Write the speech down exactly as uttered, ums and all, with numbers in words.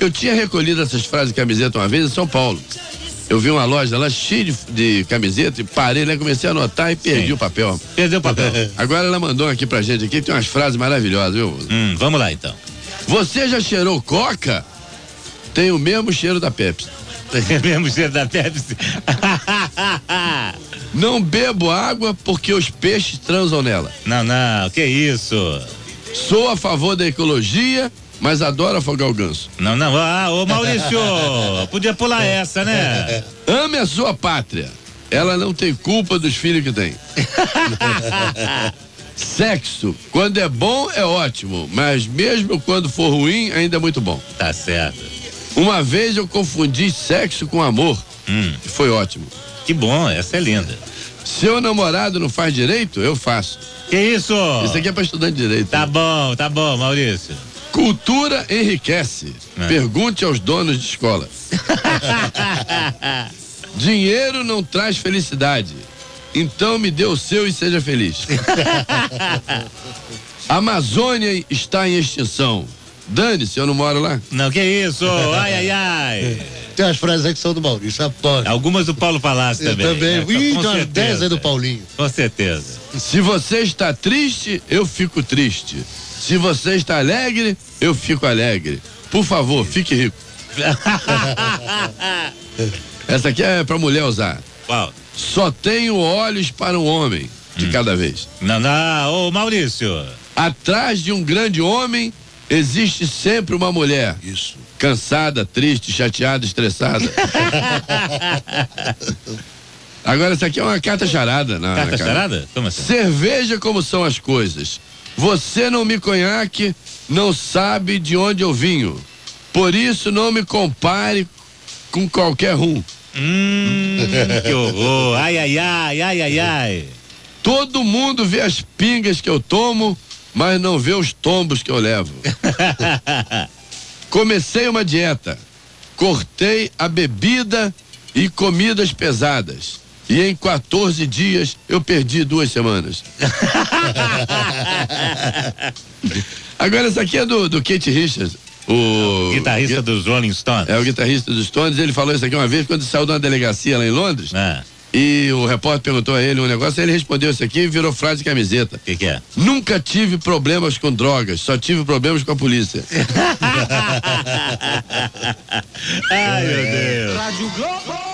Eu tinha recolhido essas frases de camiseta uma vez em São Paulo. Eu vi uma loja lá cheia de, de camiseta e parei, né? Comecei a anotar e perdi Sim. o papel. Perdeu o papel. Agora ela mandou aqui pra gente aqui, tem umas frases maravilhosas, viu? Hum, vamos lá então. Você já cheirou coca? Tem o mesmo cheiro da Pepsi. Tem o mesmo cheiro da Pepsi. Não bebo água porque os peixes transam nela. Não, não, que isso? Sou a favor da ecologia, mas adoro afogar o ganso. Não, não, ah, ô Maurício, podia pular essa, né? Ame a sua pátria. Ela não tem culpa dos filhos que tem. Sexo, quando é bom é ótimo, mas mesmo quando for ruim, ainda é muito bom. Tá certo. Uma vez eu confundi sexo com amor. Hum. E foi ótimo. Que bom, essa é linda. Seu namorado não faz direito, eu faço. Que isso? Isso aqui é pra estudante de direito. Tá né? bom, tá bom, Maurício. Cultura enriquece. É. Pergunte aos donos de escola. Dinheiro não traz felicidade. Então me dê o seu e seja feliz. A Amazônia está em extinção. Dane-se, eu não moro lá. Não, que isso? Ai, ai, ai. Tem umas frases aí que são do Maurício, apoio. Algumas do Paulo Palácio também. Eu também. Né? Ih, tem umas dez aí do Paulinho. Com certeza. Se você está triste, eu fico triste. Se você está alegre, eu fico alegre. Por favor, fique rico. Essa aqui é pra mulher usar. Qual? Só tenho olhos para um homem de hum. cada vez. Não, não, ô Maurício. Atrás de um grande homem existe sempre uma mulher. Isso. Cansada, triste, chateada, estressada. Agora, essa aqui é uma carta charada. Não, carta né, charada? Como assim? Cerveja como são as coisas. Você não me conhaque, não sabe de onde eu vinho. Por isso não me compare com qualquer um. Hum, que horror. Ai, ai, ai, ai, ai, ai. Todo mundo vê as pingas que eu tomo, mas não vê os tombos que eu levo. Comecei uma dieta, cortei a bebida e comidas pesadas. E em quatorze dias eu perdi duas semanas. Agora essa aqui é do, do Keith Richards. O, o guitarrista o, dos Rolling Stones. É o guitarrista dos Stones. Ele falou isso aqui uma vez quando saiu de uma delegacia lá em Londres. É. E o repórter perguntou a ele um negócio, ele respondeu isso aqui e virou frase de camiseta. O que, que é? Nunca tive problemas com drogas, só tive problemas com a polícia. Ai, meu Deus. Rádio Globo.